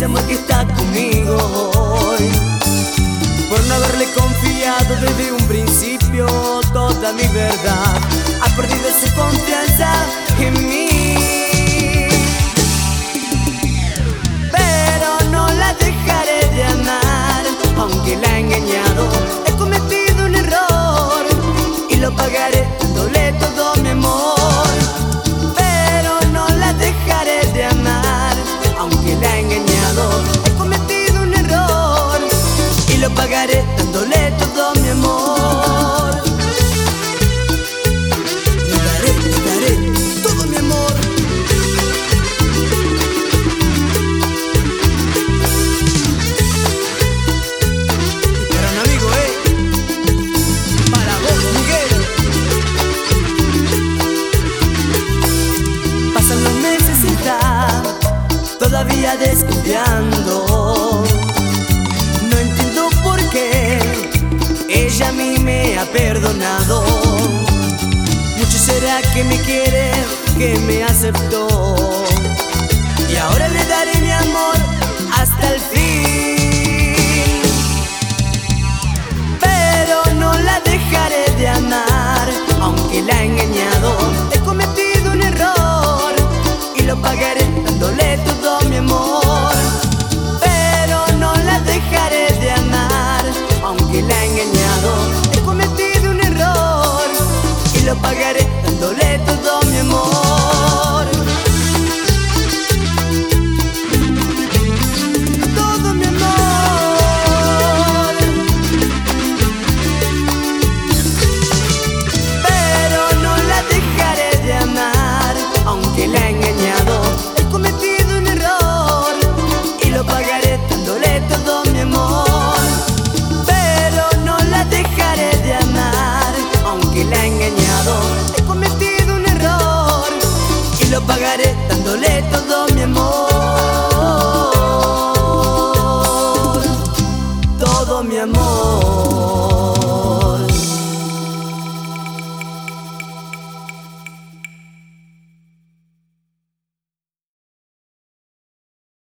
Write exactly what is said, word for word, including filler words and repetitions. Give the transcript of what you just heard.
ese amor que está conmigo hoy, por no haberle confiado desde un principio toda mi verdad. Ha perdido su confianza en mí, pero no la dejaré de amar. Aunque la he engañado, he cometido un error y lo pagaré dándole todo mi amor. Pero no la dejaré de amar. Aunque la he engañado, he cometido un error y lo pagaré dándole todo mi amor. Le daré, le daré todo mi amor. Y para un amigo, eh, para vos, Miguel. Pasan los meses y está todavía desconfiando. No entiendo por qué ella a mí me ha perdonado. Mucho será que me quiere, que me aceptó, y ahora le